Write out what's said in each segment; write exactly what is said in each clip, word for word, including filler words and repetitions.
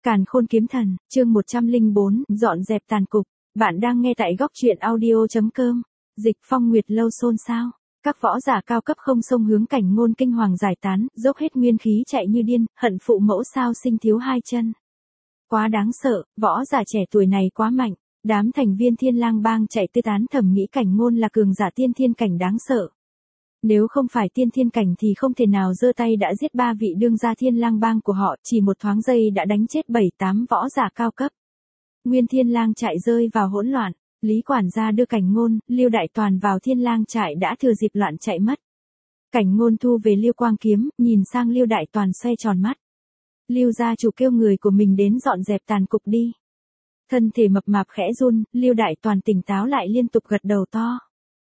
Càn Khôn Kiếm Thần, chương một trăm lẻ bốn, dọn dẹp tàn cục. Bạn đang nghe tại góc truyện audio chấm com. Dịch Phong Nguyệt lâu xôn xao. Các võ giả cao cấp không xông hướng Cảnh Ngôn kinh hoàng giải tán, dốc hết nguyên khí chạy như điên, hận phụ mẫu sao sinh thiếu hai chân. Quá đáng sợ, võ giả trẻ tuổi này quá mạnh. Đám thành viên Thiên Lang Bang chạy tứ tán thầm nghĩ Cảnh Ngôn là cường giả tiên thiên cảnh đáng sợ. Nếu không phải tiên thiên cảnh thì không thể nào giơ tay đã giết ba vị đương gia Thiên Lang Bang của họ, chỉ một thoáng giây đã đánh chết bảy tám võ giả cao cấp. Nguyên Thiên Lang trại rơi vào hỗn loạn, Lý quản gia đưa Cảnh Ngôn, Lưu Đại Toàn vào Thiên Lang trại đã thừa dịp loạn chạy mất. Cảnh Ngôn thu về Lưu Quang kiếm, nhìn sang Lưu Đại Toàn xoay tròn mắt. Lưu gia chủ kêu người của mình đến dọn dẹp tàn cục đi. Thân thể mập mạp khẽ run, Lưu Đại Toàn tỉnh táo lại liên tục gật đầu to.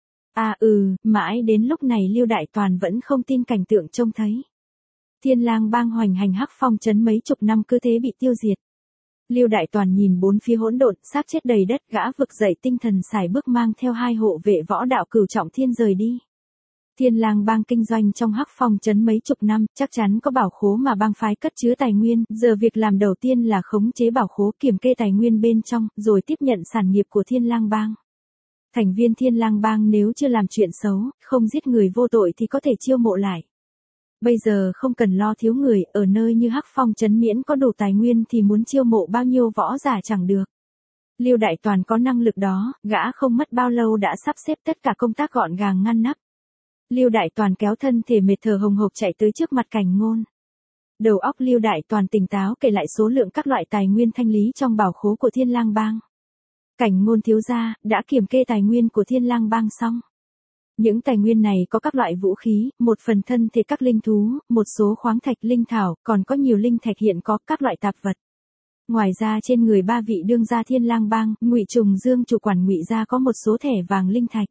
À ừ, mãi đến lúc này Lưu Đại Toàn vẫn không tin cảnh tượng trông thấy. Thiên Lang Bang hoành hành Hắc Phong trấn mấy chục năm cứ thế bị tiêu diệt. Lưu Đại Toàn nhìn bốn phía hỗn độn, xác chết đầy đất, gã vực dậy tinh thần sải bước mang theo hai hộ vệ võ đạo cửu trọng thiên rời đi. Thiên Lang Bang kinh doanh trong Hắc Phong trấn mấy chục năm, chắc chắn có bảo khố mà bang phái cất chứa tài nguyên, giờ việc làm đầu tiên là khống chế bảo khố, kiểm kê tài nguyên bên trong, rồi tiếp nhận sản nghiệp của Thiên Lang Bang. Thành viên Thiên Lang Bang nếu chưa làm chuyện xấu, không giết người vô tội thì có thể chiêu mộ lại. Bây giờ không cần lo thiếu người, ở nơi như Hắc Phong trấn miễn có đủ tài nguyên thì muốn chiêu mộ bao nhiêu võ giả chẳng được. Lưu Đại Toàn có năng lực đó, gã không mất bao lâu đã sắp xếp tất cả công tác gọn gàng ngăn nắp. Lưu Đại Toàn kéo thân thể mệt thở hồng hộc chạy tới trước mặt Cảnh Ngôn. Đầu óc Lưu Đại Toàn tỉnh táo kể lại số lượng các loại tài nguyên thanh lý trong bảo khố của Thiên Lang Bang. Cảnh Ngôn thiếu gia, đã kiểm kê tài nguyên của Thiên Lang Bang xong. Những tài nguyên này có các loại vũ khí, một phần thân thể các linh thú, một số khoáng thạch linh thảo, còn có nhiều linh thạch hiện có, các loại tạp vật. Ngoài ra trên người ba vị đương gia Thiên Lang Bang, Ngụy Trùng Dương chủ quản Ngụy gia có một số thẻ vàng linh thạch.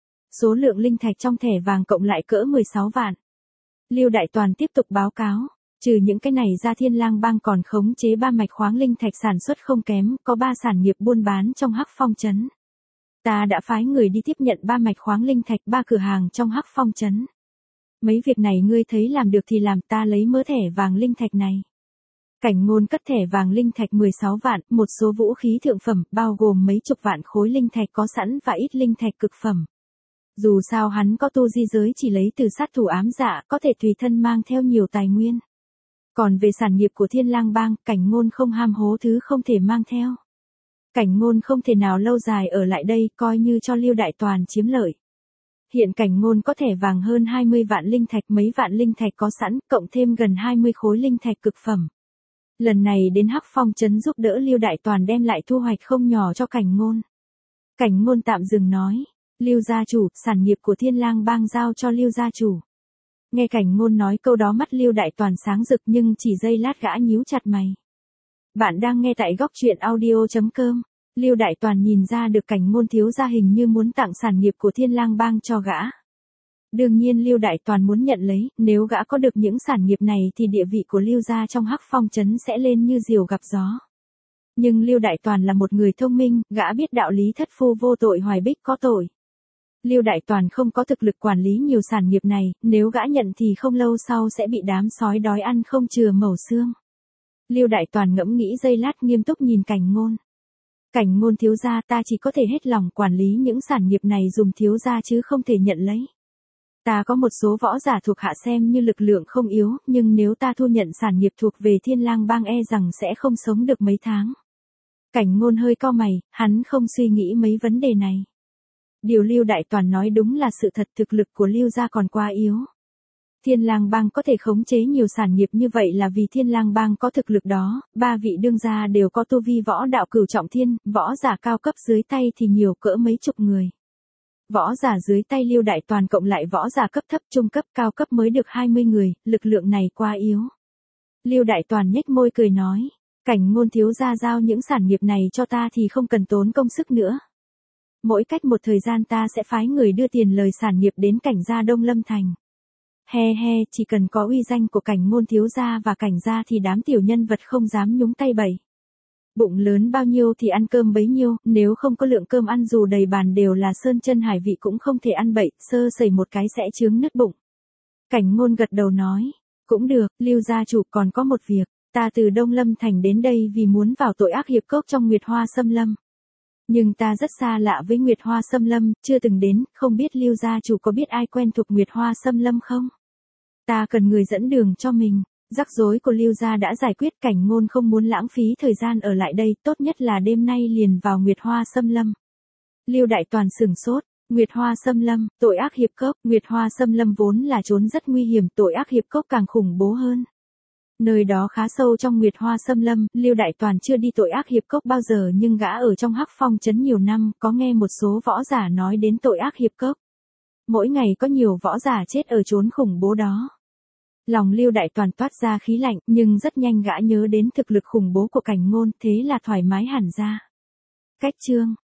Số lượng linh thạch trong thẻ vàng cộng lại cỡ mười sáu vạn. Lưu Đại Toàn tiếp tục báo cáo. Trừ những cái này ra Thiên Lang Bang còn khống chế ba mạch khoáng linh thạch sản xuất không kém, có ba sản nghiệp buôn bán trong Hắc Phong trấn. Ta đã phái người đi tiếp nhận ba mạch khoáng linh thạch, ba cửa hàng trong Hắc Phong trấn. Mấy việc này ngươi thấy làm được thì làm, ta lấy mớ thẻ vàng linh thạch này. Cảnh Ngôn cất thẻ vàng linh thạch mười sáu vạn, một số vũ khí thượng phẩm, bao gồm mấy chục vạn khối linh thạch có sẵn và ít linh thạch cực phẩm. Dù sao hắn có tu di giới chỉ lấy từ sát thủ ám dạ, có thể tùy thân mang theo nhiều tài nguyên. Còn về sản nghiệp của Thiên Lang Bang, Cảnh Ngôn không ham hố thứ không thể mang theo. Cảnh Ngôn không thể nào lâu dài ở lại đây, coi như cho Lưu Đại Toàn chiếm lợi. Hiện Cảnh Ngôn có thẻ vàng hơn hai mươi vạn linh thạch, mấy vạn linh thạch có sẵn, cộng thêm gần hai mươi khối linh thạch cực phẩm. Lần này đến Hắc Phong trấn giúp đỡ Lưu Đại Toàn đem lại thu hoạch không nhỏ cho Cảnh Ngôn. Cảnh Ngôn tạm dừng nói, Lưu gia chủ, sản nghiệp của Thiên Lang Bang giao cho Lưu gia chủ. Nghe Cảnh Ngôn nói câu đó mắt Lưu Đại Toàn sáng rực nhưng chỉ giây lát gã nhíu chặt mày. Bạn đang nghe tại góc truyện audio chấm com. Lưu Đại Toàn nhìn ra được Cảnh Ngôn thiếu gia hình như muốn tặng sản nghiệp của Thiên Lang Bang cho gã. Đương nhiên Lưu Đại Toàn muốn nhận lấy, nếu gã có được những sản nghiệp này thì địa vị của Lưu gia trong Hắc Phong trấn sẽ lên như diều gặp gió. Nhưng Lưu Đại Toàn là một người thông minh, gã biết đạo lý thất phu vô tội hoài bích có tội. Lưu Đại Toàn không có thực lực quản lý nhiều sản nghiệp này, nếu gã nhận thì không lâu sau sẽ bị đám sói đói ăn không chừa mẩu xương. Lưu Đại Toàn ngẫm nghĩ giây lát nghiêm túc nhìn Cảnh Ngôn. Cảnh Ngôn thiếu gia, ta chỉ có thể hết lòng quản lý những sản nghiệp này dùng thiếu gia chứ không thể nhận lấy. Ta có một số võ giả thuộc hạ xem như lực lượng không yếu, nhưng nếu ta thu nhận sản nghiệp thuộc về Thiên Lang Bang e rằng sẽ không sống được mấy tháng. Cảnh Ngôn hơi cau mày, hắn không suy nghĩ mấy vấn đề này. Điều Lưu Đại Toàn nói đúng là sự thật, thực lực của Lưu gia còn quá yếu. Thiên Lang Bang có thể khống chế nhiều sản nghiệp như vậy là vì Thiên Lang Bang có thực lực đó, ba vị đương gia đều có tu vi võ đạo cửu trọng thiên, võ giả cao cấp dưới tay thì nhiều cỡ mấy chục người. Võ giả dưới tay Lưu Đại Toàn cộng lại võ giả cấp thấp, trung cấp, cao cấp mới được hai mươi người, lực lượng này quá yếu. Lưu Đại Toàn nhếch môi cười nói, Cảnh Ngôn thiếu gia giao những sản nghiệp này cho ta thì không cần tốn công sức nữa. Mỗi cách một thời gian ta sẽ phái người đưa tiền lời sản nghiệp đến Cảnh gia Đông Lâm Thành. He he, chỉ cần có uy danh của Cảnh Ngôn thiếu gia và Cảnh gia thì đám tiểu nhân vật không dám nhúng tay bậy. Bụng lớn bao nhiêu thì ăn cơm bấy nhiêu, nếu không có lượng cơm ăn dù đầy bàn đều là sơn chân hải vị cũng không thể ăn bậy, sơ sẩy một cái sẽ chướng nứt bụng. Cảnh Ngôn gật đầu nói, cũng được, Lưu gia chủ còn có một việc. Ta từ Đông Lâm Thành đến đây vì muốn vào tội ác hiệp cốc trong Nguyệt Hoa Xâm Lâm. Nhưng ta rất xa lạ với Nguyệt Hoa Xâm Lâm, chưa từng đến, không biết Lưu gia chủ có biết ai quen thuộc Nguyệt Hoa Xâm Lâm không? Ta cần người dẫn đường cho mình. Rắc rối của Lưu gia đã giải quyết, Cảnh Ngôn không muốn lãng phí thời gian ở lại đây, tốt nhất là đêm nay liền vào Nguyệt Hoa Xâm Lâm. Lưu Đại Toàn sửng sốt. Nguyệt Hoa Xâm Lâm, tội ác hiệp cốc. Nguyệt Hoa Xâm Lâm vốn là trốn rất nguy hiểm, tội ác hiệp cốc càng khủng bố hơn. Nơi đó khá sâu trong Nguyệt Hoa Xâm Lâm, Lưu Đại Toàn chưa đi tội ác hiệp cốc bao giờ, nhưng gã ở trong Hắc Phong trấn nhiều năm, có nghe một số võ giả nói đến tội ác hiệp cốc. Mỗi ngày có nhiều võ giả chết ở chốn khủng bố đó. Lòng Lưu Đại Toàn toát ra khí lạnh, nhưng rất nhanh gã nhớ đến thực lực khủng bố của Cảnh Ngôn, thế là thoải mái hẳn ra. Cách chương